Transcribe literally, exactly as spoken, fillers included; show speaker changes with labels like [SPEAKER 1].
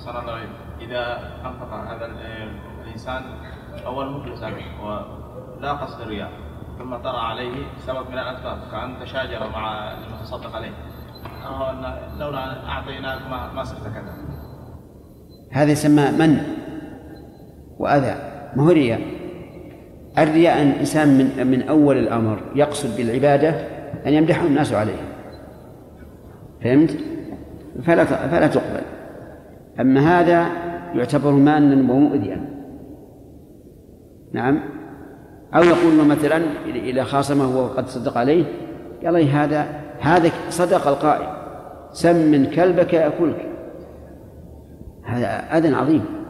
[SPEAKER 1] صلى الله عليه إذا أنفق هذا الإنسان أول مفلس ولا قصد الرياء ثم طرأ عليه سبب من الأسباب كأن تشاجر مع المتصدق عليه لولا أعطيناك ما ما صرت كذا،
[SPEAKER 2] هذا يسمى من وأذى، ما هو رياء. الرياء أن الإنسان من, من أول الأمر يقصد بالعبادة أن يمدحه الناس عليه، فهمت؟ فلا فلا تقبل. أما هذا يعتبر مانا ومؤذيا. نعم. أو يقول له مثلا إذا خاصمه وقد صدق عليه قال لي هذا هذا صدق القائل سمن كلبك يأكلك، هذا أذى عظيم.